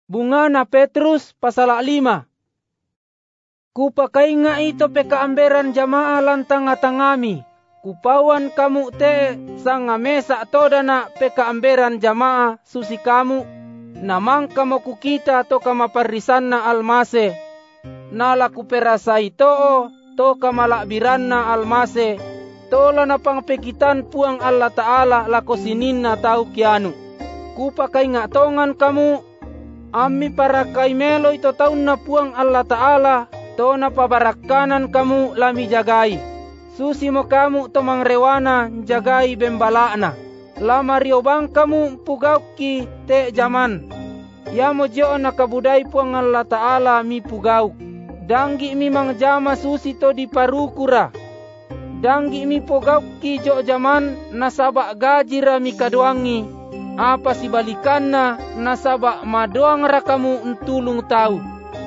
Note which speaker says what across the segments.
Speaker 1: Bungana Petrus pasal 5. Kupakai nga ito pekaamberan jamaah lantang atangami. Kupawan kamu te sanga mesa toda na pekaamberan jamaah susi kamu. Namang kamo kukita to kamaparisan na almase. Nala kuperasai to kamalakbiran na almase. Tola na pangpekitan puang Allah Ta'ala lako sinin na tau kianu. Kupakai nga tongan kamu. Ami para kay melo ito taon na puang Allah Ta'ala, to na pabarakanan kamu lami jagay. Susi mo kamu to mangrewana jagay bembala na. Lama riobang kamu pugaw ki te jaman. Yamo jo na kabuday puang Allah Ta'ala mi pugaw. Danggi mi mangjama susi to di parukura. Danggi mi pugaw ki jo jaman nasaba gajira mi kaduangi. Apa si balikan na nasaba madoang rakamu entulung tau.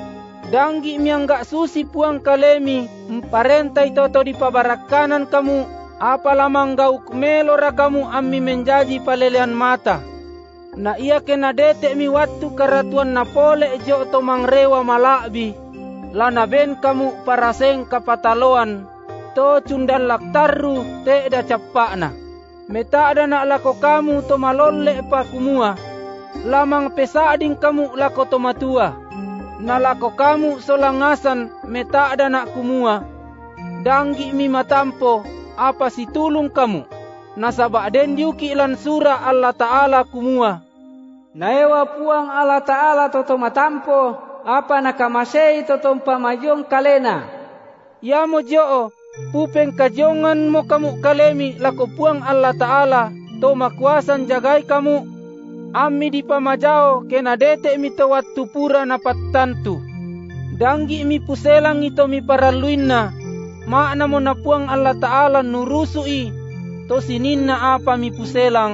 Speaker 1: Danggi miangga susi puang kalemi mparentay toto di pabarakanan kamu. Apa lamang gauk melo rakamu ammi menjaji palelean mata. Na iya kena dete mi wattu karatuan na pole jo to mangrewa malakbi. Lana ben kamu paraseng kapataloan. To cundan laktaru te da capakna. Meta ada nak lako kamu to malolle pa kumua. Lamang pesading kamu lako to matua. Na lako kamu solangasan meta ada nak kumua. Danggi mi matampo apa si tulung kamu. Nasaba den yuki lan sura Allah Ta'ala kumua.
Speaker 2: Naewa puang Allah Ta'ala toto matampo apa nakamasei toto mpamajong kalena.
Speaker 1: Ya mo joo. Pupeng kajongan mo kamu kalemi lako puang Allah Ta'ala to makuasan jagay kamu. Ami di pamajao kena dete mi to wattu pura na pattantu. Danggi mi puselang ito mi paraluin na. Maana mo na puang Allah Ta'ala nurusui. To sinin na apa mi puselang.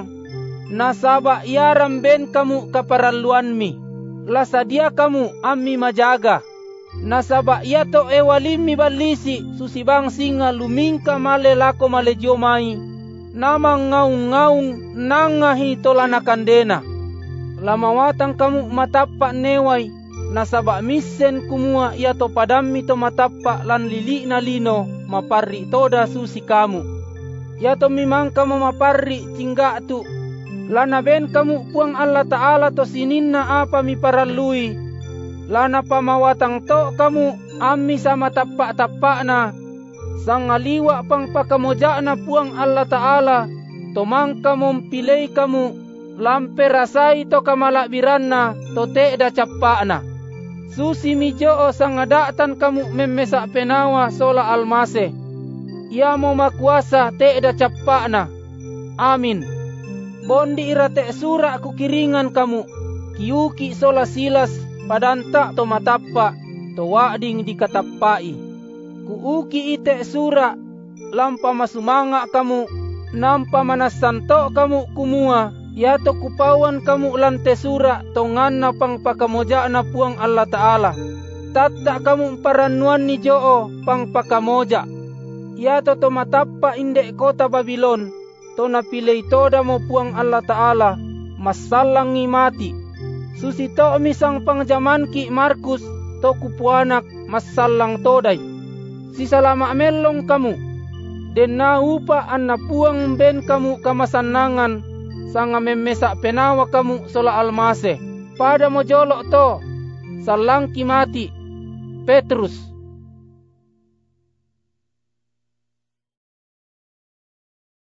Speaker 1: Nasaba iaram ben kamu kaparaluan mi. Lasadia kamu ami majaga. Nasaba iya to ewalim mi balisi susibang singa lumingka male lako male jomai. Namang ngaung-ngaung nangahi tolanakan dena. Lamawatang kamu matapa neway. Nasaba misen kumua iya to padami to matapa lan lili na lino maparri toda susi kamu. Iya to mimang kamu maparri cingga tu. Lana ben kamu puang Allah Ta'ala to sinin na apa mi paralui. Lana pamawatang to kamu ami sama tapak-tapak na. Sangaliwa pang pakamoja na puang Allah Ta'ala. Tomang kamu pilay kamu. Lampe rasay to kamalakbiran na. To te da capak na. Susi mi joo sangadatan kamu memesak penawa sola almase. Ia mo makuasa te da capak na. Amin. Bondi irate surak kukiringan kamu. Kiuki sola silas. Padanta to matapa, to wading dikatapai. Kuuki ite sura, lampa masumanga kamu, nampa manasanto kamu kumua. Yato kupawan kamu lante sura, to ngana pang pakamoja na puang Allah Ta'ala. Tatta kamu paranuan ni joo pang pakamoja. Yato to matapa inde kota Babilon, to napilay toda mo puang Allah Ta'ala, masalangi mati. Susi to misang pangjaman ki Markus to kupuanak masalang today. Si salama melong kamu. Den na upa an napuang ben kamu kamasanangan. Sanga memesak penawa kamu sola almase. Pada mo jolok to. Salang ki mati. Petrus.